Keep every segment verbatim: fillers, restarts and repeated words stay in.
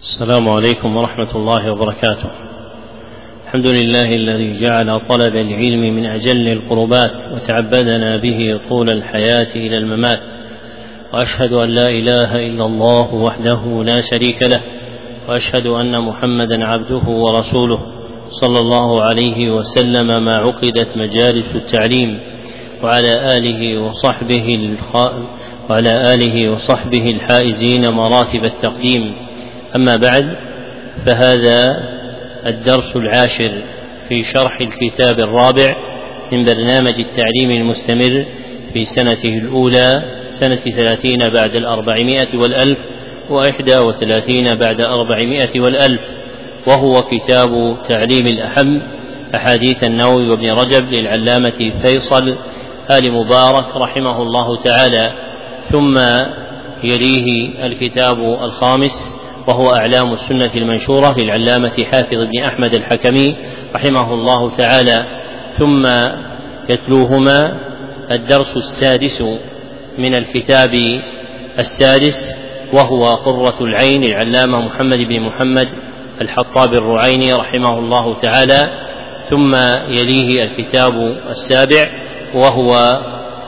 السلام عليكم ورحمة الله وبركاته. الحمد لله الذي جعل طلب العلم من أجل القربات وتعبدنا به طول الحياة إلى الممات، وأشهد أن لا إله إلا الله وحده لا شريك له، وأشهد أن محمدا عبده ورسوله صلى الله عليه وسلم ما عقدت مجالس التعليم، وعلى آله وصحبه الخ... وعلى آله وصحبه الحائزين مراتب التقديم. أما بعد، فهذا الدرس العاشر في شرح الكتاب الرابع من برنامج التعليم المستمر في سنته الأولى، سنة ثلاثين بعد الأربعمائة والألف وإحدى وثلاثين بعد أربعمائة والألف، وهو كتاب تعليم الأهم أحاديث النووي وابن رجب للعلامة فيصل آل مبارك رحمه الله تعالى. ثم يليه الكتاب الخامس وهو أعلام السنة المنشورة للعلامة حافظ بن أحمد الحكمي رحمه الله تعالى. ثم يتلوهما الدرس السادس من الكتاب السادس وهو قرة العين للعلامة محمد بن محمد الحطاب الرعيني رحمه الله تعالى. ثم يليه الكتاب السابع وهو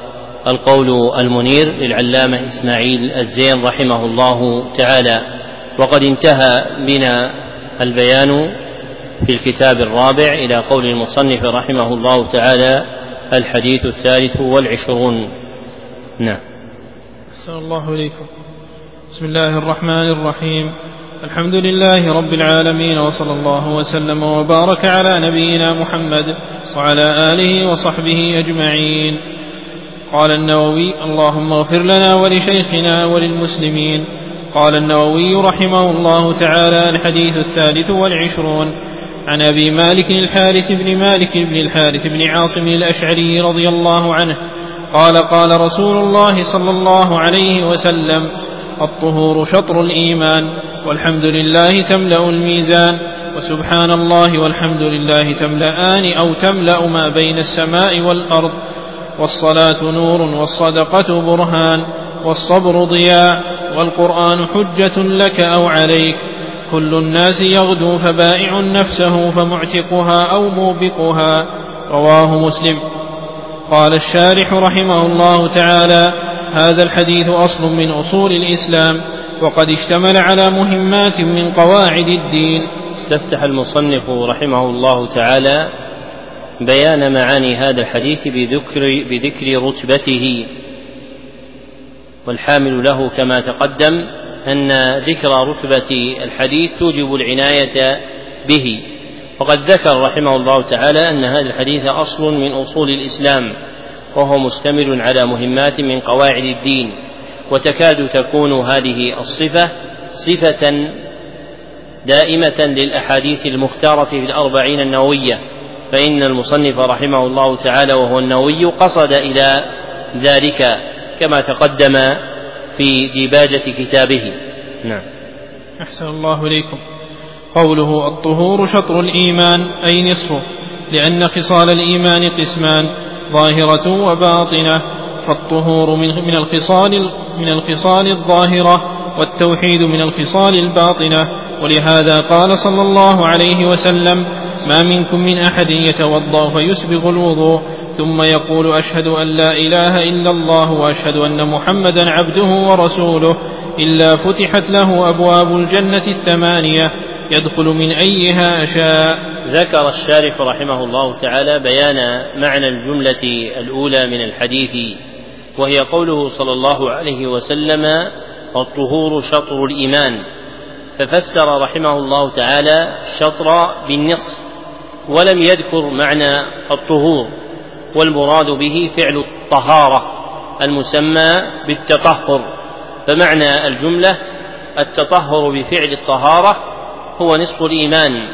القول المنير للعلامة إسماعيل الزين رحمه الله تعالى. وقد انتهى بنا البيان في الكتاب الرابع إلى قول المصنف رحمه الله تعالى الحديث الثالث والعشرون. نعم. أحسن الله إليكم. بسم الله الرحمن الرحيم. الحمد لله رب العالمين، وصلى الله وسلم وبارك على نبينا محمد وعلى آله وصحبه أجمعين. قال النووي: اللهم اغفر لنا ولشيخنا وللمسلمين. قال النووي رحمه الله تعالى: الحديث الثالث والعشرون عن أبي مالك الحارث بن مالك بن الحارث بن عاصم الأشعري رضي الله عنه قال: قال رسول الله صلى الله عليه وسلم: الطهور شطر الإيمان، والحمد لله تملأ الميزان، وسبحان الله والحمد لله تملأان أو تملأ ما بين السماء والأرض، والصلاة نور، والصدقة برهان، والصبر ضياء، والقرآن حجة لك أو عليك. كل الناس يغدو فبائع نفسه فمعتقها أو موبقها. رواه مسلم. قال الشارح رحمه الله تعالى: هذا الحديث أصل من أصول الإسلام، وقد اشتمل على مهمات من قواعد الدين. استفتح المصنف رحمه الله تعالى بيان معاني هذا الحديث بذكر, بذكر رتبته، والحامل له كما تقدم أن ذكر رتبة الحديث توجب العناية به. وقد ذكر رحمه الله تعالى أن هذا الحديث أصل من أصول الإسلام، وهو مشتمل على مهمات من قواعد الدين، وتكاد تكون هذه الصفة صفة دائمة للأحاديث المختارة في الأربعين النووية، فإن المصنف رحمه الله تعالى وهو النووي قصد إلى ذلك كما تقدم في ديباجة كتابه. نعم. أحسن الله إليكم. قوله: الطهور شطر الإيمان أي نصفه، لأن خصال الإيمان قسمان: ظاهرة وباطنة، فالطهور من الخصال من الخصال الظاهرة، والتوحيد من الخصال الباطنة. ولهذا قال صلى الله عليه وسلم: ما منكم من أحد يتوضأ فيسبغ الوضوء ثم يقول: أشهد أن لا إله إلا الله وأشهد أن محمدا عبده ورسوله، إلا فتحت له أبواب الجنة الثمانية يدخل من أيها شاء. ذكر الشارح رحمه الله تعالى بيان معنى الجملة الأولى من الحديث، وهي قوله صلى الله عليه وسلم: الطهور شطر الإيمان، ففسر رحمه الله تعالى الشطر بالنصف، ولم يذكر معنى الطهور، والمراد به فعل الطهارة المسمى بالتطهر. فمعنى الجملة التطهر بفعل الطهارة هو نصف الإيمان،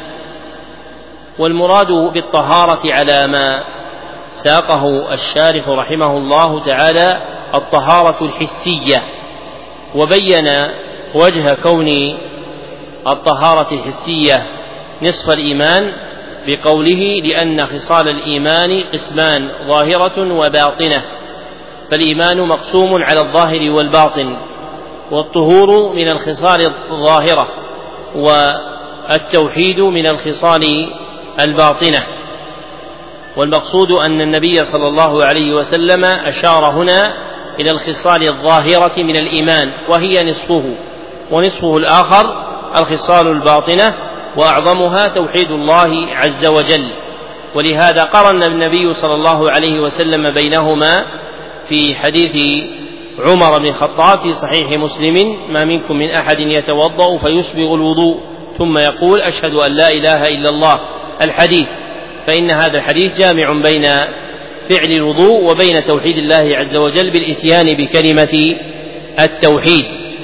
والمراد بالطهارة على ما ساقه الشارح رحمه الله تعالى الطهارة الحسية، وبين وجه كون الطهارة الحسية نصف الإيمان بقوله: لأن خصال الإيمان قسمان: ظاهرة وباطنة، فالإيمان مقسوم على الظاهر والباطن، والطهور من الخصال الظاهرة، والتوحيد من الخصال الباطنة. والمقصود أن النبي صلى الله عليه وسلم أشار هنا إلى الخصال الظاهرة من الإيمان، وهي نصفه، ونصفه الآخر الخصال الباطنة، وأعظمها توحيد الله عز وجل. ولهذا قرن النبي صلى الله عليه وسلم بينهما في حديث عمر بن الخطاب في صحيح مسلم: ما منكم من أحد يتوضأ فيسبغ الوضوء ثم يقول أشهد أن لا إله إلا الله، الحديث. فإن هذا الحديث جامع بين فعل الوضوء وبين توحيد الله عز وجل بالإتيان بكلمة التوحيد.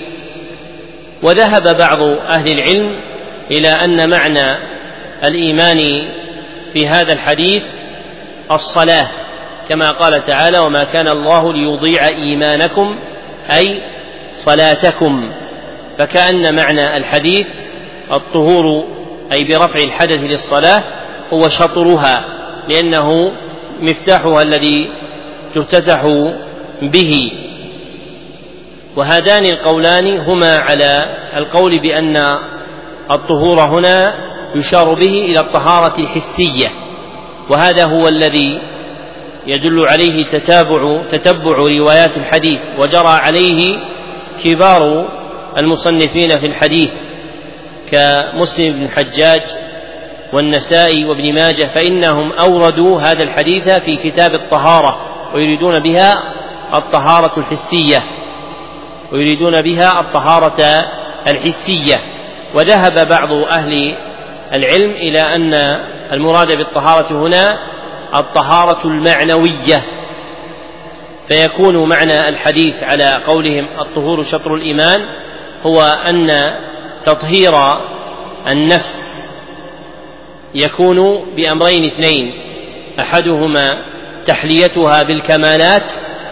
وذهب بعض أهل العلم إلى أن معنى الإيمان في هذا الحديث الصلاة، كما قال تعالى: وما كان الله ليضيع إيمانكم أي صلاتكم. فكأن معنى الحديث الطهور أي برفع الحدث للصلاة هو شطرها، لأنه مفتاحها الذي تفتتح به. وهذان القولان هما على القول بأن الطهور هنا يشار به إلى الطهارة الحسية، وهذا هو الذي يدل عليه تتابع تتبع روايات الحديث، وجرى عليه كبار المصنفين في الحديث كمسلم بن الحجاج والنسائي وابن ماجه، فإنهم أوردوا هذا الحديث في كتاب الطهارة، ويريدون بها الطهارة الحسية ويريدون بها الطهارة الحسية. وذهب بعض أهل العلم إلى أن المراد بالطهارة هنا الطهارة المعنوية، فيكون معنى الحديث على قولهم الطهور شطر الإيمان هو أن تطهير النفس يكون بأمرين اثنين: أحدهما تحليتها بالكمالات،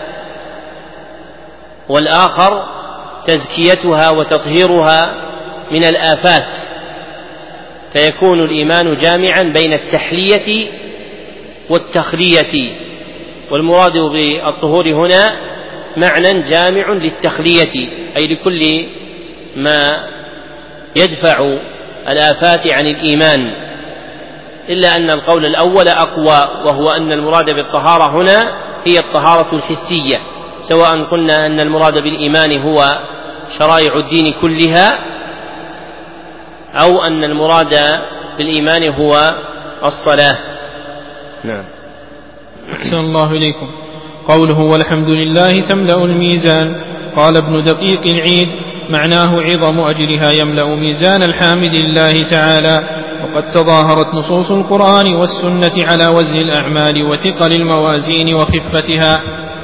والآخر تزكيتها وتطهيرها من الآفات. فيكون الإيمان جامعا بين التحلية والتخلية، والمراد بالطهور هنا معنى جامع للتخلية، أي لكل ما يدفع الآفات عن الإيمان، إلا أن القول الأول أقوى، وهو أن المراد بالطهارة هنا هي الطهارة الحسية، سواء قلنا أن المراد بالإيمان هو شرائع الدين كلها، أو أن المراد بالإيمان هو الصلاة. نعم. أحسن الله إليكم. قوله والحمد لله تملأ الميزان. قال ابن دقيق العيد: معناه عظم أجرها يملأ ميزان الحامد الله تعالى. وقد تظاهرت نصوص القرآن والسنة على وزن الأعمال وثقل الموازين وخفتها.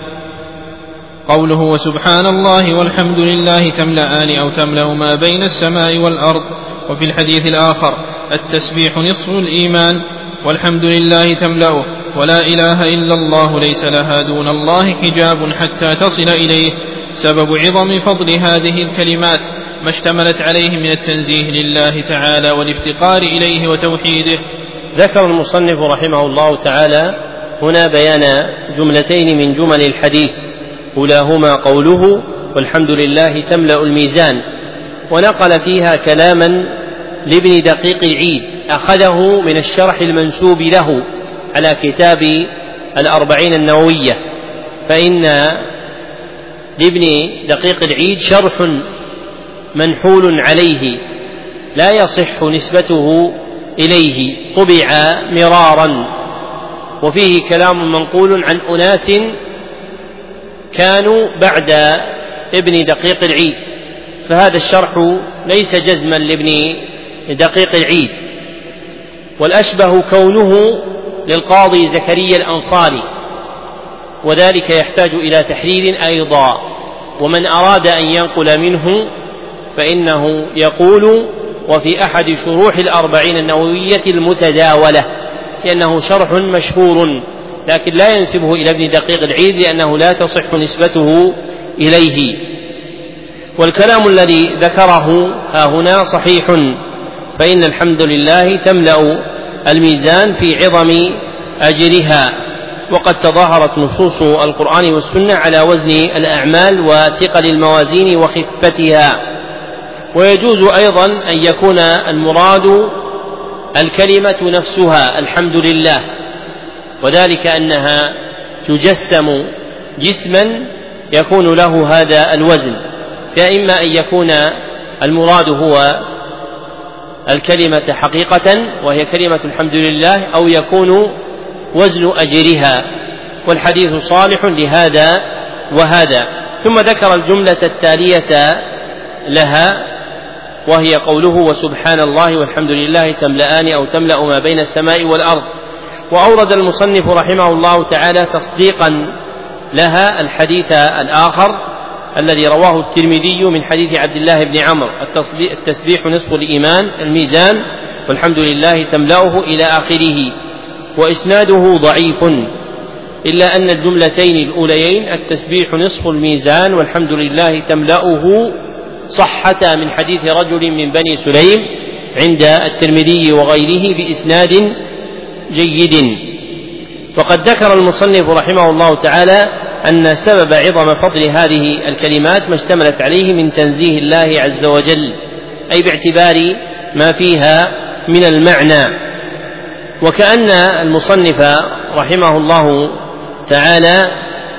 قوله وسبحان الله والحمد لله تملأان أو تملأ ما بين السماء والأرض. وفي الحديث الآخر: التسبيح نصف الإيمان، والحمد لله تملأه، ولا إله إلا الله ليس لها دون الله حجاب حتى تصل إليه. سبب عظم فضل هذه الكلمات ما اشتملت عليه من التنزيه لله تعالى والافتقار إليه وتوحيده. ذكر المصنف رحمه الله تعالى هنا بيان جملتين من جمل الحديث، أولاهما قوله والحمد لله تملأ الميزان، ونقل فيها كلاما لابن دقيق العيد أخذه من الشرح المنسوب له على كتاب الأربعين النووية، فإن لابن دقيق العيد شرح منحول عليه لا يصح نسبته إليه، طبع مرارا، وفيه كلام منقول عن أناس كانوا بعد ابن دقيق العيد، فهذا الشرح ليس جزما لابن دقيق العيد. والأشبه كونه للقاضي زكريا الأنصاري، وذلك يحتاج إلى تحرير أيضا. ومن أراد أن ينقل منه فإنه يقول وفي أحد شروح الأربعين النووية المتداولة، لأنه شرح مشهور، لكن لا ينسبه إلى ابن دقيق العيد لأنه لا تصح نسبته إليه. والكلام الذي ذكره ها هنا صحيح، فإن الحمد لله تملأ الميزان في عظم أجرها، وقد تظاهرت نصوص القرآن والسنة على وزن الأعمال وثقل الموازين وخفتها. ويجوز أيضا أن يكون المراد الكلمة نفسها الحمد لله، وذلك أنها تجسم جسما يكون له هذا الوزن، فإما أن يكون المراد هو الكلمة حقيقة وهي كلمة الحمد لله، أو يكون وزن أجرها، والحديث صالح لهذا وهذا. ثم ذكر الجملة التالية لها وهي قوله وسبحان الله والحمد لله تملأان أو تملأ ما بين السماء والأرض. وأورد المصنف رحمه الله تعالى تصديقا لها الحديث الآخر الذي رواه الترمذي من حديث عبد الله بن عمرو التسبيح نصف الإيمان الميزان والحمد لله تملأه إلى آخره، وإسناده ضعيف، إلا أن الجملتين الأوليين التسبيح نصف الميزان والحمد لله تملأه صحتا من حديث رجل من بني سليم عند الترمذي وغيره بإسناد جيد. وقد ذكر المصنف رحمه الله تعالى أن سبب عظم فضل هذه الكلمات ما اشتملت عليه من تنزيه الله عز وجل، أي باعتبار ما فيها من المعنى، وكأن المصنف رحمه الله تعالى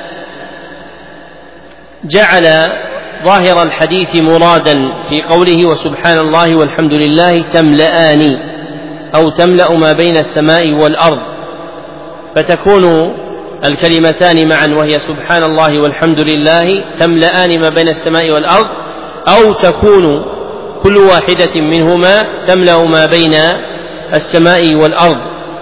جعل ظاهر الحديث مرادا في قوله وسبحان الله والحمد لله تملأان أو تملأ ما بين السماء والأرض، فتكون الكلمتان معا وهي سبحان الله والحمد لله تملأان ما بين السماء والأرض، أو تكون كل واحدة منهما تملأ ما بين السماء والأرض.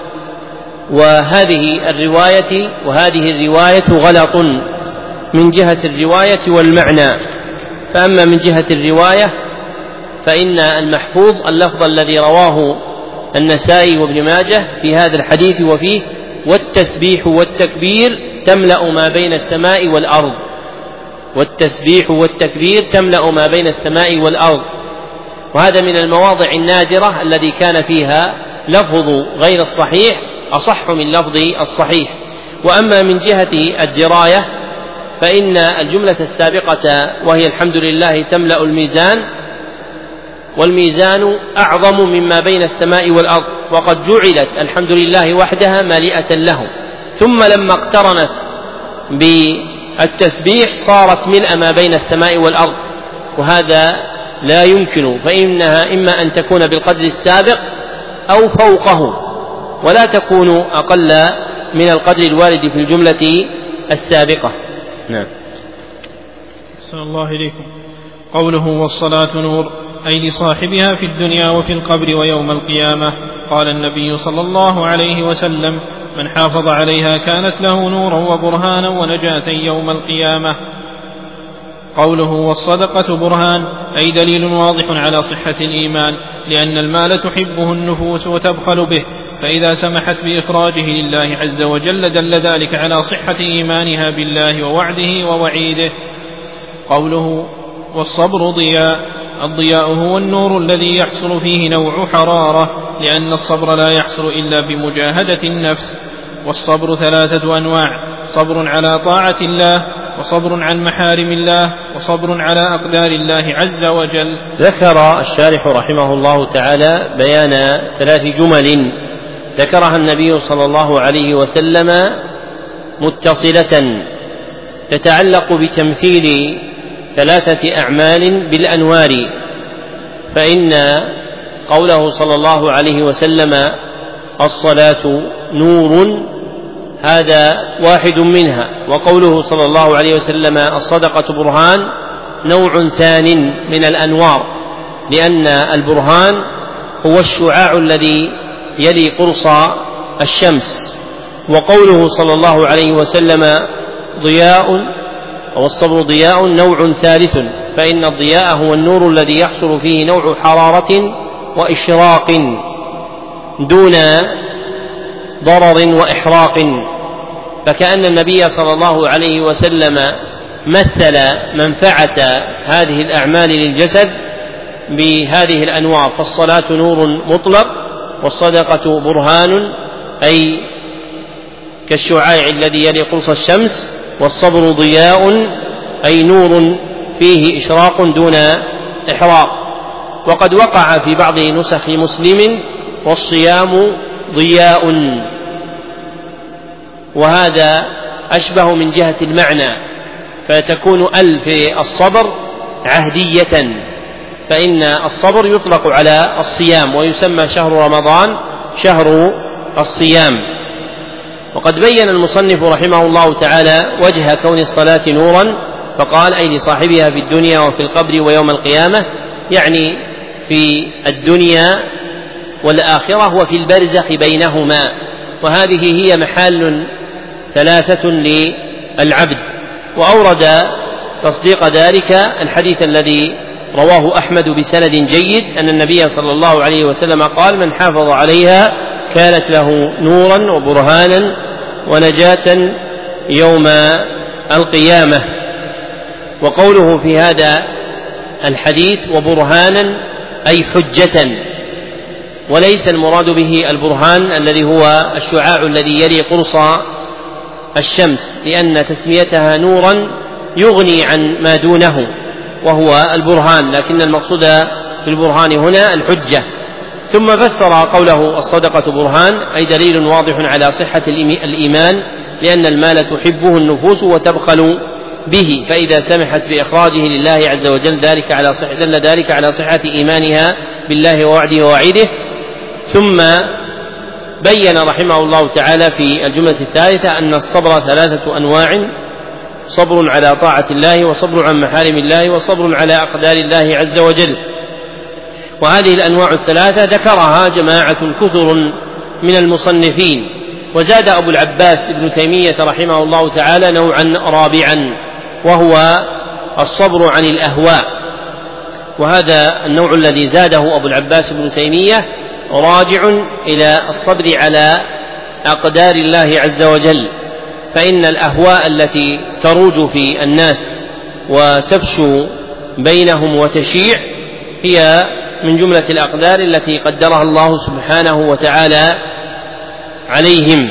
وهذه الرواية وهذه الرواية غلط من جهة الرواية والمعنى. فأما من جهة الرواية فإن المحفوظ اللفظ الذي رواه النسائي وابن ماجه في هذا الحديث وفيه والتسبيح والتكبير تملأ ما بين السماء والأرض، والتسبيح والتكبير تملأ ما بين السماء والأرض. وهذا من المواضع النادرة الذي كان فيها لفظ غير الصحيح أصح من لفظ الصحيح. وأما من جهة الدراية فإن الجملة السابقة وهي الحمد لله تملأ الميزان، والميزان أعظم مما بين السماء والأرض، وقد جعلت الحمد لله وحدها مالئة له، ثم لما اقترنت بالتسبيح صارت ملء ما بين السماء والأرض، وهذا لا يمكن، فإنها إما أن تكون بالقدر السابق أو فوقه، ولا تكون أقل من القدر الوارد في الجملة السابقة. نعم. أحسن الله إليكم. قوله والصلاة نور أي لصاحبها في الدنيا وفي القبر ويوم القيامة. قال النبي صلى الله عليه وسلم من حافظ عليها كانت له نورا وبرهانا ونجاة يوم القيامة. قوله والصدقة برهان أي دليل واضح على صحة الإيمان، لأن المال تحبه النفوس وتبخل به، فإذا سمحت بإخراجه لله عز وجل دل ذلك على صحة إيمانها بالله ووعده ووعيده. قوله والصبر ضياء الضياء هو النور الذي يحصل فيه نوع حرارة، لأن الصبر لا يحصل إلا بمجاهدة النفس. والصبر ثلاثة أنواع: صبر على طاعة الله، وصبر عن محارم الله، وصبر على أقدار الله عز وجل. ذكر الشارح رحمه الله تعالى بيان ثلاث جمل ذكرها النبي صلى الله عليه وسلم متصلة تتعلق بتمثيل ثلاثة أعمال بالأنوار، فإن قوله صلى الله عليه وسلم الصلاة نور هذا واحد منها، وقوله صلى الله عليه وسلم الصدقة برهان نوع ثان من الأنوار، لأن البرهان هو الشعاع الذي يلي قرص الشمس. وقوله صلى الله عليه وسلم ضياء والصبر ضياء نوع ثالث، فإن الضياء هو النور الذي يحصل فيه نوع حرارة وإشراق دون ضرر وإحراق. فكأن النبي صلى الله عليه وسلم مثل منفعة هذه الأعمال للجسد بهذه الأنوار، فالصلاة نور مطلق، والصدقة برهان أي كالشعاع الذي يلي قرص الشمس، والصبر ضياء أي نور فيه إشراق دون إحراق. وقد وقع في بعض نسخ مسلم والصيام ضياء، وهذا أشبه من جهة المعنى، فتكون ال في الصبر عهدية، فإن الصبر يطلق على الصيام، ويسمى شهر رمضان شهر الصيام. وقد بين المصنف رحمه الله تعالى وجه كون الصلاة نورا، فقال: أي لصاحبها في الدنيا وفي القبر ويوم القيامة، يعني في الدنيا والآخرة وفي البرزخ بينهما، وهذه هي محال ثلاثة للعبد. وأورد تصديق ذلك الحديث الذي رواه أحمد بسند جيد أن النبي صلى الله عليه وسلم قال: من حافظ عليها كانت له نورا وبرهانا ونجاة يوم القيامة. وقوله في هذا الحديث وبرهانا أي حجة، وليس المراد به البرهان الذي هو الشعاع الذي يلي قرص الشمس، لأن تسميتها نورا يغني عن ما دونه وهو البرهان، لكن المقصود بالبرهان هنا الحجة. ثم فسر قوله الصدقة برهان أي دليل واضح على صحة الإيمان، لأن المال تحبه النفوس وتبخل به، فإذا سمحت بإخراجه لله عز وجل ذلك على صحة دل ذلك على صحة إيمانها بالله ووعده ووعيده. ثم بين رحمه الله تعالى في الجملة الثالثة أن الصبر ثلاثة أنواع: صبر على طاعة الله، وصبر عن محارم الله، وصبر على أقدار الله عز وجل. وهذه الأنواع الثلاثة ذكرها جماعة كثر من المصنفين. وزاد أبو العباس ابن تيمية رحمه الله تعالى نوعا رابعا، وهو الصبر عن الأهواء، وهذا النوع الذي زاده أبو العباس ابن تيمية راجع إلى الصبر على أقدار الله عز وجل، فإن الأهواء التي تروج في الناس وتفشو بينهم وتشيع هي من جملة الأقدار التي قدرها الله سبحانه وتعالى عليهم،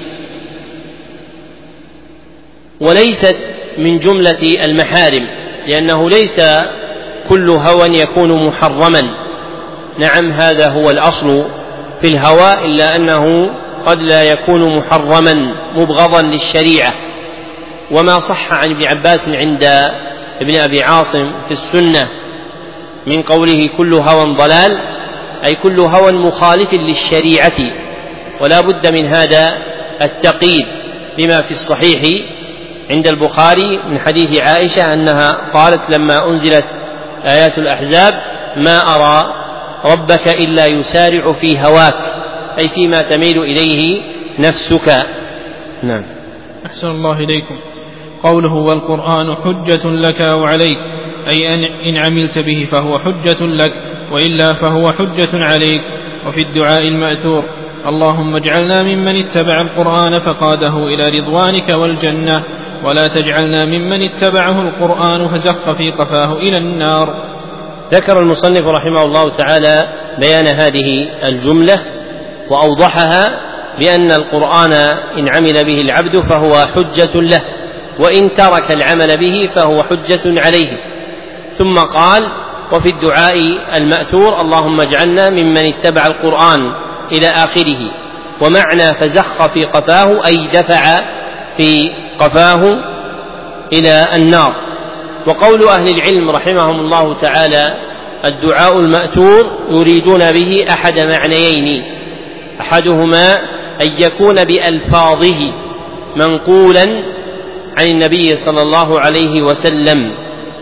وليست من جملة المحارم، لأنه ليس كل هوى يكون محرما. نعم، هذا هو الأصل في الهوى، إلا أنه قد لا يكون محرما مبغضا للشريعة. وما صح عن ابن عباس عند ابن أبي عاصم في السنة من قوله كل هوى ضلال، أي كل هوى مخالف للشريعة، ولا بد من هذا التقييد، بما في الصحيح عند البخاري من حديث عائشة أنها قالت لما أنزلت آيات الأحزاب: ما أرى ربك إلا يسارع في هواك، أي فيما تميل إليه نفسك. نعم. أحسن الله إليكم. قوله والقرآن حجة لك أو عليك، أي إن عملت به فهو حجة لك، وإلا فهو حجة عليك. وفي الدعاء المأثور: اللهم اجعلنا ممن اتبع القرآن فقاده إلى رضوانك والجنة، ولا تجعلنا ممن اتبعه القرآن فزخ في قفاه إلى النار. ذكر المصنف رحمه الله تعالى بيان هذه الجملة وأوضحها بأن القرآن إن عمل به العبد فهو حجة له، وإن ترك العمل به فهو حجة عليه. ثم قال: وفي الدعاء المأثور: اللهم اجعلنا ممن اتبع القرآن إلى آخره. ومعنى فزخ في قفاه أي دفع في قفاه إلى النار. وقول أهل العلم رحمهم الله تعالى: الدعاء المأثور يريدون به أحد معنيين: أحدهما أن يكون بألفاظه منقولا عن النبي صلى الله عليه وسلم،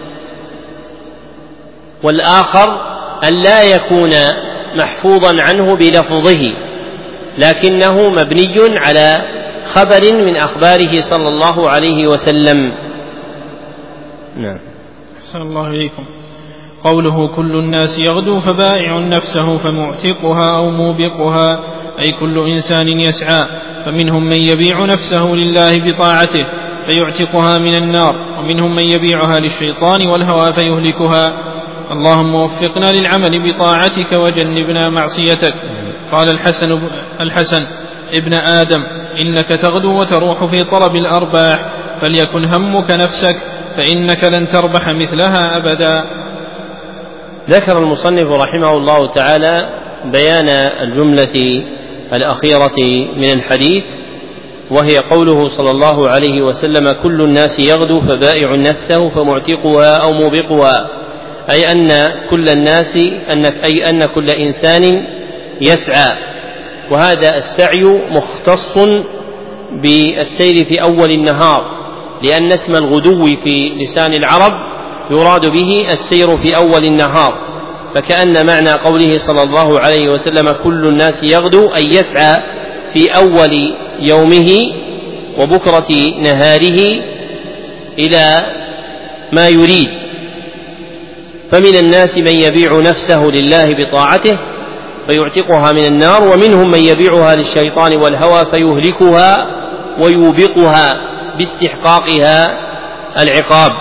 والآخر أن لا يكون محفوظا عنه بلفظه، لكنه مبني على خبر من أخباره صلى الله عليه وسلم. نعم. أحسن الله إليكم. قوله كل الناس يغدو فبائع نفسه فمعتقها أو موبقها، أي كل إنسان يسعى، فمنهم من يبيع نفسه لله بطاعته فيعتقها من النار، ومنهم من يبيعها للشيطان والهوى فيهلكها. اللهم وفقنا للعمل بطاعتك وجنبنا معصيتك. قال الحسن, الحسن ابن آدم: إنك تغدو وتروح في طلب الأرباح، فليكن همك نفسك، فإنك لن تربح مثلها أبدا. ذكر المصنف رحمه الله تعالى بيان الجملة الأخيرة من الحديث، وهي قوله صلى الله عليه وسلم: كل الناس يغدو فبائع نفسه فمعتقها أو موبقها، أي أن كل الناس أي أن كل إنسان يسعى، وهذا السعي مختص بالسير في أول النهار، لأن اسم الغدو في لسان العرب يراد به السير في أول النهار، فكأن معنى قوله صلى الله عليه وسلم: كل الناس يغدو أي يسعى في أول يومه وبكرة نهاره إلى ما يريد. فمن الناس من يبيع نفسه لله بطاعته فيعتقها من النار، ومنهم من يبيعها للشيطان والهوى فيهلكها ويوبقها باستحقاقها العقاب.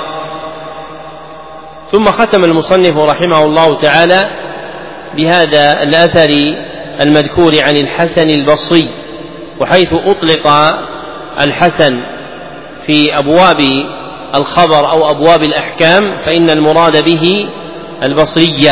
ثم ختم المصنف رحمه الله تعالى بهذا الأثر المذكور عن الحسن البصري، وحيث أطلق الحسن في أبواب الخبر أو أبواب الأحكام فإن المراد به البصري،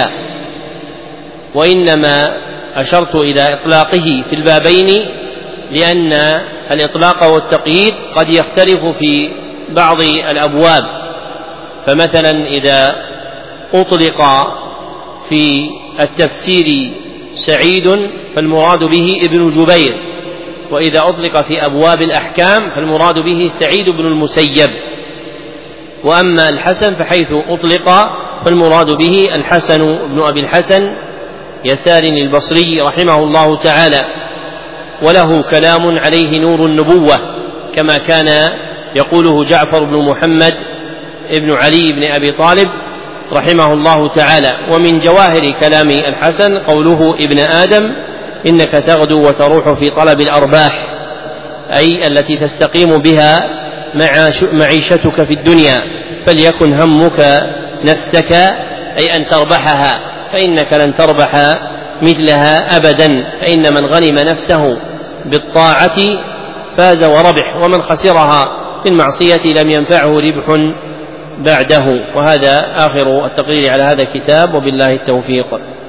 وإنما أشرت إلى إطلاقه في البابين لأن الإطلاق والتقييد قد يختلف في بعض الأبواب. فمثلا إذا أطلق في التفسير سعيد فالمراد به ابن جبير، وإذا أطلق في أبواب الأحكام فالمراد به سعيد بن المسيب. وأما الحسن فحيث أطلق فالمراد به الحسن بن أبي الحسن يسار البصري رحمه الله تعالى، وله كلام عليه نور النبوة كما كان يقوله جعفر بن محمد ابن علي بن أبي طالب رحمه الله تعالى. ومن جواهر كلام الحسن قوله: ابن آدم إنك تغدو وتروح في طلب الأرباح، أي التي تستقيم بها معيشتك في الدنيا، فليكن همك نفسك أي أن تربحها، فإنك لن تربح مثلها أبدا، فإن من غنم نفسه بالطاعة فاز وربح، ومن خسرها في المعصية لم ينفعه ربح بعده. وهذا آخر التقرير على هذا الكتاب، وبالله التوفيق.